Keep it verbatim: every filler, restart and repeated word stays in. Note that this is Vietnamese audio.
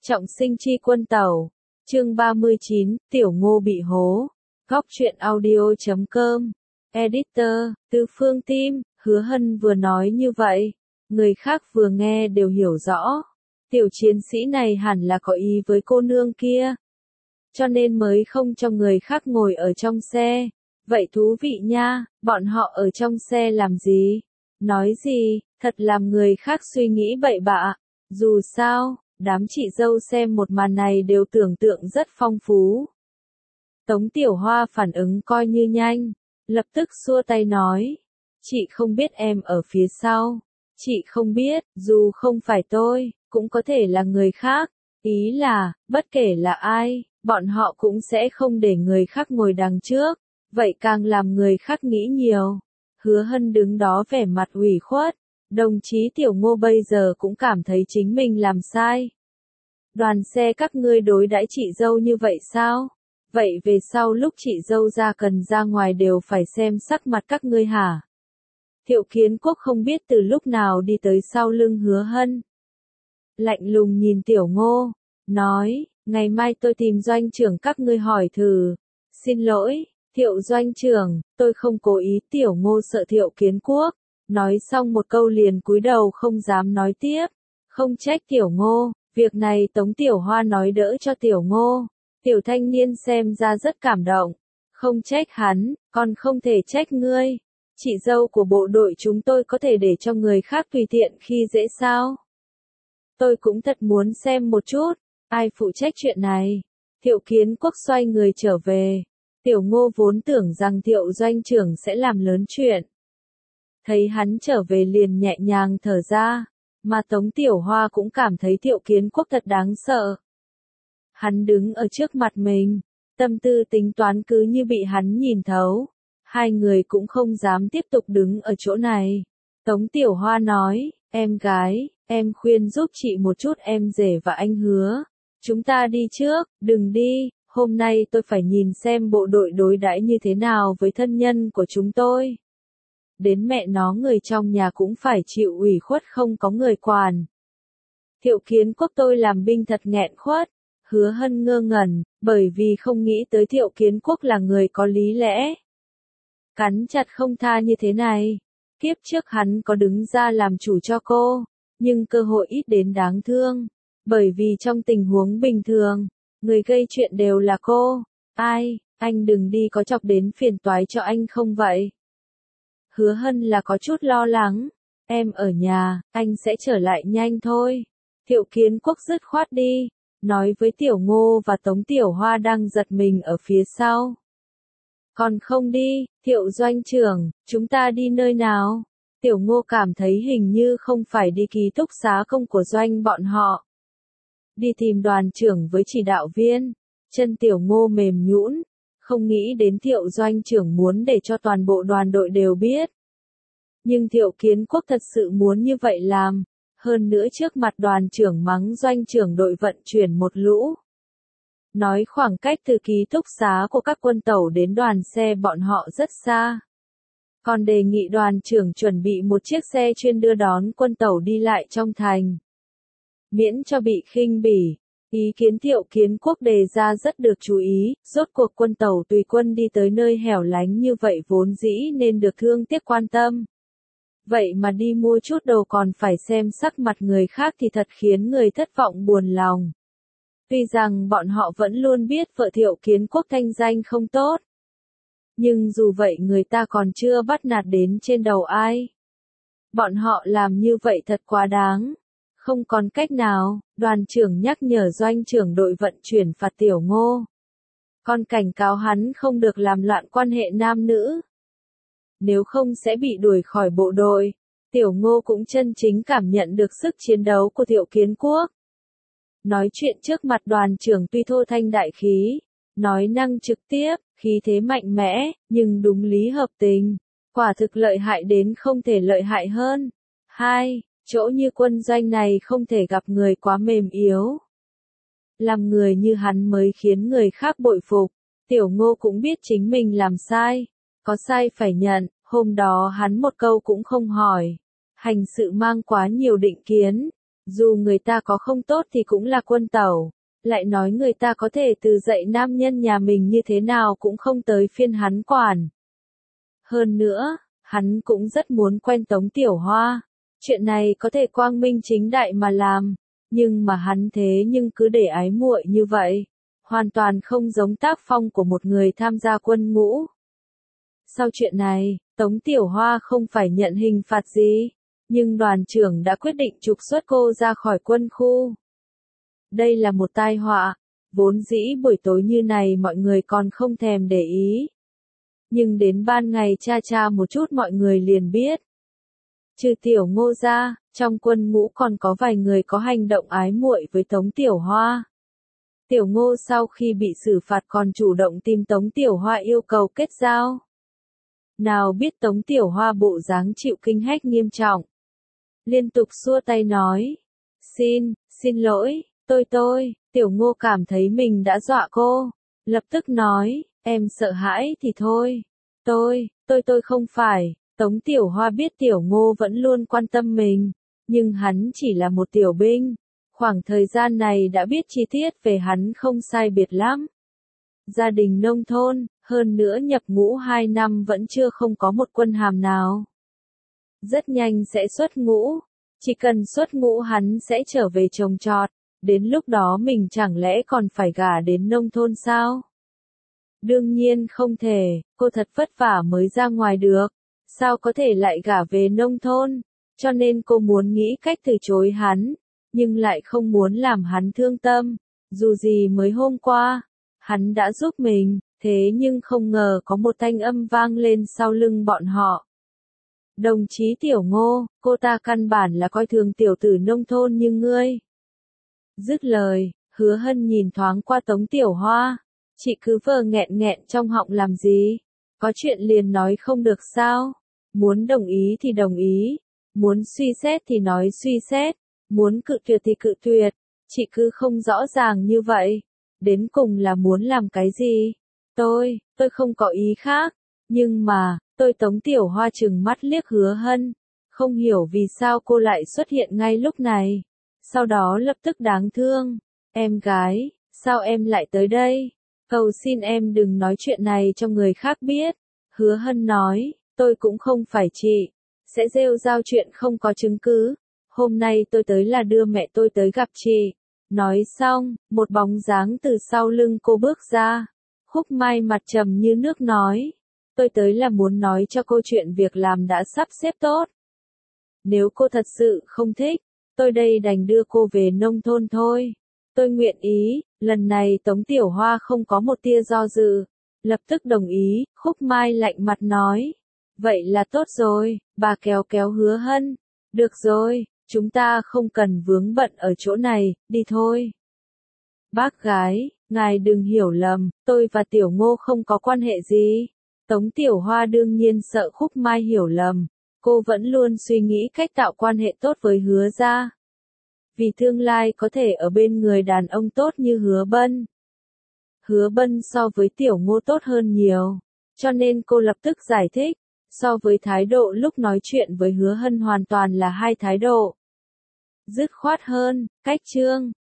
Trọng sinh chi quân tẩu. Chương ba mươi chín, Tiểu Ngô bị hố. Góc truyện audio chấm com. Editor, Tư Phương Tim. Hứa Hân vừa nói như vậy, người khác vừa nghe đều hiểu rõ. Tiểu chiến sĩ này hẳn là có ý với cô nương kia, cho nên mới không cho người khác ngồi ở trong xe. Vậy thú vị nha, bọn họ ở trong xe làm gì? Nói gì, thật làm người khác suy nghĩ bậy bạ. Dù sao, đám chị dâu xem một màn này đều tưởng tượng rất phong phú. Tống Tiểu Hoa phản ứng coi như nhanh, lập tức xua tay nói. Chị không biết em ở phía sau. Chị không biết, dù không phải tôi, cũng có thể là người khác. Ý là, bất kể là ai, bọn họ cũng sẽ không để người khác ngồi đằng trước. Vậy càng làm người khác nghĩ nhiều. Hứa Hân đứng đó vẻ mặt ủy khuất. Đồng chí Tiểu Ngô bây giờ cũng cảm thấy chính mình làm sai. Đoàn xe các ngươi đối đãi chị dâu như vậy sao? Vậy về sau lúc chị dâu ra cần ra ngoài đều phải xem sắc mặt các ngươi hả? Thiệu Kiến Quốc không biết từ lúc nào đi tới sau lưng Hứa Hân. Lạnh lùng nhìn Tiểu Ngô, nói, ngày mai tôi tìm doanh trưởng các ngươi hỏi thử. Xin lỗi, Thiệu doanh trưởng, tôi không cố ý. Tiểu Ngô sợ Thiệu Kiến Quốc. Nói xong một câu liền cúi đầu không dám nói tiếp. Không trách Tiểu Ngô, việc này Tống Tiểu Hoa nói đỡ cho Tiểu Ngô. Tiểu thanh niên xem ra rất cảm động. Không trách hắn, còn không thể trách ngươi. Chị dâu của bộ đội chúng tôi có thể để cho người khác tùy tiện khi dễ sao? Tôi cũng thật muốn xem một chút, ai phụ trách chuyện này. Thiệu Kiến Quốc xoay người trở về. Tiểu Ngô vốn tưởng rằng Thiệu doanh trưởng sẽ làm lớn chuyện. Thấy hắn trở về liền nhẹ nhàng thở ra, mà Tống Tiểu Hoa cũng cảm thấy Thiệu Kiến Quốc thật đáng sợ. Hắn đứng ở trước mặt mình, tâm tư tính toán cứ như bị hắn nhìn thấu. Hai người cũng không dám tiếp tục đứng ở chỗ này. Tống Tiểu Hoa nói, em gái, em khuyên giúp chị một chút em rể và anh Hứa. Chúng ta đi trước, đừng đi, hôm nay tôi phải nhìn xem bộ đội đối đãi như thế nào với thân nhân của chúng tôi. Đến mẹ nó người trong nhà cũng phải chịu ủy khuất không có người quản. Thiệu Kiến Quốc tôi làm binh thật nghẹn khuất. Hứa Hân ngơ ngẩn, bởi vì không nghĩ tới Thiệu Kiến Quốc là người có lý lẽ. Cắn chặt không tha như thế này. Kiếp trước hắn có đứng ra làm chủ cho cô, nhưng cơ hội ít đến đáng thương. Bởi vì trong tình huống bình thường, người gây chuyện đều là cô. Ai, anh đừng đi có chọc đến phiền toái cho anh không vậy? Hứa Hân là có chút lo lắng. Em ở nhà, anh sẽ trở lại nhanh thôi. Thiệu Kiến Quốc dứt khoát đi, nói với Tiểu Ngô và Tống Tiểu Hoa đang giật mình ở phía sau. Còn không đi, Thiệu doanh trưởng, chúng ta đi nơi nào? Tiểu Ngô cảm thấy hình như không phải đi ký túc xá công của doanh bọn họ. Đi tìm đoàn trưởng với chỉ đạo viên. Chân Tiểu Ngô mềm nhũn, không nghĩ đến Thiệu doanh trưởng muốn để cho toàn bộ đoàn đội đều biết. Nhưng Thiệu Kiến Quốc thật sự muốn như vậy làm. Hơn nữa trước mặt đoàn trưởng mắng doanh trưởng đội vận chuyển một lũ. Nói khoảng cách từ ký túc xá của các quân tẩu đến đoàn xe bọn họ rất xa. Còn đề nghị đoàn trưởng chuẩn bị một chiếc xe chuyên đưa đón quân tẩu đi lại trong thành. Miễn cho bị khinh bỉ. Ý kiến Thiệu Kiến Quốc đề ra rất được chú ý, rốt cuộc quân tẩu tùy quân đi tới nơi hẻo lánh như vậy vốn dĩ nên được thương tiếc quan tâm. Vậy mà đi mua chút đồ còn phải xem sắc mặt người khác thì thật khiến người thất vọng buồn lòng. Tuy rằng bọn họ vẫn luôn biết vợ Thiệu Kiến Quốc thanh danh không tốt. Nhưng dù vậy người ta còn chưa bắt nạt đến trên đầu ai. Bọn họ làm như vậy thật quá đáng. Không còn cách nào, đoàn trưởng nhắc nhở doanh trưởng đội vận chuyển phạt Tiểu Ngô. Còn cảnh cáo hắn không được làm loạn quan hệ nam nữ. Nếu không sẽ bị đuổi khỏi bộ đội. Tiểu Ngô cũng chân chính cảm nhận được sức chiến đấu của Thiệu Kiến Quốc. Nói chuyện trước mặt đoàn trưởng tuy thô thanh đại khí, nói năng trực tiếp, khí thế mạnh mẽ, nhưng đúng lý hợp tình. Quả thực lợi hại đến không thể lợi hại hơn. Hai, chỗ như quân doanh này không thể gặp người quá mềm yếu. Làm người như hắn mới khiến người khác bội phục. Tiểu Ngô cũng biết chính mình làm sai. Có sai phải nhận, hôm đó hắn một câu cũng không hỏi. Hành sự mang quá nhiều định kiến. Dù người ta có không tốt thì cũng là quân tẩu. Lại nói người ta có thể từ dạy nam nhân nhà mình như thế nào cũng không tới phiên hắn quản. Hơn nữa, hắn cũng rất muốn quen Tống Tiểu Hoa. Chuyện này có thể quang minh chính đại mà làm, nhưng mà hắn thế nhưng cứ để ái muội như vậy, hoàn toàn không giống tác phong của một người tham gia quân ngũ. Sau chuyện này, Tống Tiểu Hoa không phải nhận hình phạt gì, nhưng đoàn trưởng đã quyết định trục xuất cô ra khỏi quân khu. Đây là một tai họa, vốn dĩ buổi tối như này mọi người còn không thèm để ý. Nhưng đến ban ngày cha cha một chút mọi người liền biết. Trừ Tiểu Ngô ra, trong quân ngũ còn có vài người có hành động ái muội với Tống Tiểu Hoa. Tiểu Ngô sau khi bị xử phạt còn chủ động tìm Tống Tiểu Hoa yêu cầu kết giao. Nào biết Tống Tiểu Hoa bộ dáng chịu kinh hách nghiêm trọng. Liên tục xua tay nói. Xin, xin lỗi, tôi tôi, Tiểu Ngô cảm thấy mình đã dọa cô. Lập tức nói, em sợ hãi thì thôi. Tôi, tôi tôi không phải. Tống Tiểu Hoa biết Tiểu Ngô vẫn luôn quan tâm mình, nhưng hắn chỉ là một tiểu binh. Khoảng thời gian này đã biết chi tiết về hắn không sai biệt lắm. Gia đình nông thôn, hơn nữa nhập ngũ hai năm vẫn chưa không có một quân hàm nào. Rất nhanh sẽ xuất ngũ, chỉ cần xuất ngũ hắn sẽ trở về trồng trọt, đến lúc đó mình chẳng lẽ còn phải gả đến nông thôn sao? Đương nhiên không thể, cô thật vất vả mới ra ngoài được, sao có thể lại gả về nông thôn, cho nên cô muốn nghĩ cách từ chối hắn, nhưng lại không muốn làm hắn thương tâm, dù gì mới hôm qua, hắn đã giúp mình, thế nhưng không ngờ có một thanh âm vang lên sau lưng bọn họ. Đồng chí Tiểu Ngô, cô ta căn bản là coi thường tiểu tử nông thôn như ngươi. Dứt lời, Hứa Hân nhìn thoáng qua Tống Tiểu Hoa, chị cứ vờ nghẹn nghẹn trong họng làm gì, có chuyện liền nói không được sao, muốn đồng ý thì đồng ý, muốn suy xét thì nói suy xét, muốn cự tuyệt thì cự tuyệt, chị cứ không rõ ràng như vậy, đến cùng là muốn làm cái gì, tôi, tôi không có ý khác, nhưng mà, tôi Tống Tiểu Hoa trừng mắt liếc Hứa Hân, không hiểu vì sao cô lại xuất hiện ngay lúc này, sau đó lập tức đáng thương, em gái, sao em lại tới đây, cầu xin em đừng nói chuyện này cho người khác biết, Hứa Hân nói, tôi cũng không phải chị, sẽ rêu rao chuyện không có chứng cứ, hôm nay tôi tới là đưa mẹ tôi tới gặp chị, nói xong, một bóng dáng từ sau lưng cô bước ra, Khúc Mai mặt trầm như nước nói. Tôi tới là muốn nói cho cô chuyện việc làm đã sắp xếp tốt. Nếu cô thật sự không thích, tôi đây đành đưa cô về nông thôn thôi. Tôi nguyện ý, lần này Tống Tiểu Hoa không có một tia do dự. Lập tức đồng ý, Khúc Mai lạnh mặt nói. Vậy là tốt rồi, bà kéo kéo Hứa Hân. Được rồi, chúng ta không cần vướng bận ở chỗ này, đi thôi. Bác gái, ngài đừng hiểu lầm, tôi và Tiểu Ngô không có quan hệ gì. Tống Tiểu Hoa đương nhiên sợ Khúc Mai hiểu lầm, cô vẫn luôn suy nghĩ cách tạo quan hệ tốt với Hứa gia. Vì tương lai có thể ở bên người đàn ông tốt như Hứa Bân. Hứa Bân so với Tiểu Ngô tốt hơn nhiều, cho nên cô lập tức giải thích, so với thái độ lúc nói chuyện với Hứa Hân hoàn toàn là hai thái độ. Dứt khoát hơn, cách trương,